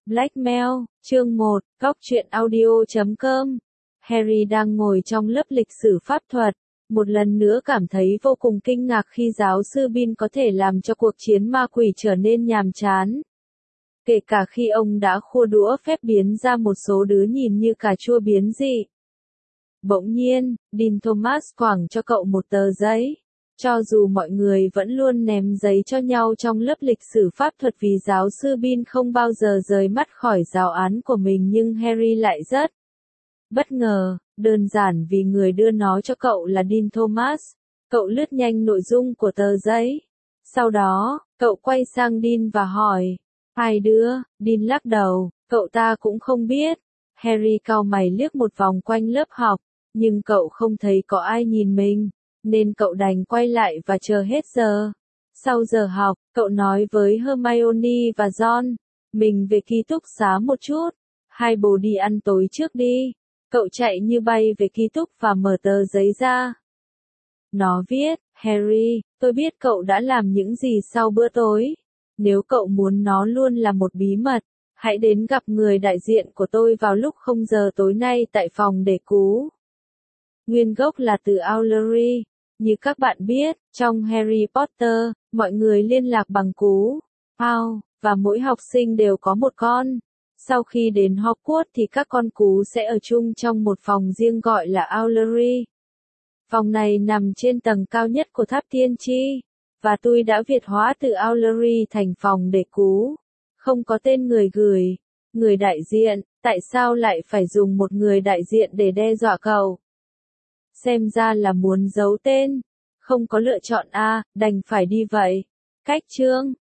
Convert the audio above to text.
Blackmail, chương 1, Góc truyện audio.com. Harry đang ngồi trong lớp lịch sử pháp thuật, một lần nữa cảm thấy vô cùng kinh ngạc khi giáo sư Bean có thể làm cho cuộc chiến ma quỷ trở nên nhàm chán. Kể cả khi ông đã khua đũa phép biến ra một số đứa nhìn như cà chua biến dị. Bỗng nhiên, Dean Thomas quẳng cho cậu một tờ giấy. Cho dù mọi người vẫn luôn ném giấy cho nhau trong lớp lịch sử pháp thuật vì giáo sư Bean không bao giờ rời mắt khỏi giáo án của mình, nhưng Harry lại rất bất ngờ, đơn giản vì người đưa nó cho cậu là Dean Thomas. Cậu lướt nhanh nội dung của tờ giấy. Sau đó, cậu quay sang Dean và hỏi, ai đưa? Dean lắc đầu, cậu ta cũng không biết. Harry cau mày liếc một vòng quanh lớp học, nhưng cậu không thấy có ai nhìn mình, nên cậu đành quay lại và chờ hết giờ. Sau giờ học, cậu nói với Hermione và Ron, mình về ký túc xá một chút, hai bố đi ăn tối trước đi. Cậu chạy như bay về ký túc và mở tờ giấy ra. Nó viết, Harry, tôi biết cậu đã làm những gì sau bữa tối. Nếu cậu muốn nó luôn là một bí mật, hãy đến gặp người đại diện của tôi vào lúc 0 giờ tối nay tại phòng để cứu. Nguyên gốc là từ Owlery. Như các bạn biết, trong Harry Potter, mọi người liên lạc bằng cú Owl, và mỗi học sinh đều có một con. Sau khi đến Hogwarts thì các con cú sẽ ở chung trong một phòng riêng gọi là Owlery. Phòng này nằm trên tầng cao nhất của tháp tiên tri, và tôi đã việt hóa từ Owlery thành phòng để cú. Không có tên người gửi. Người đại diện, tại sao lại phải dùng một người đại diện để đe dọa cậu? Xem ra là muốn giấu tên. Không có lựa chọn A, đành phải đi vậy. Cách chương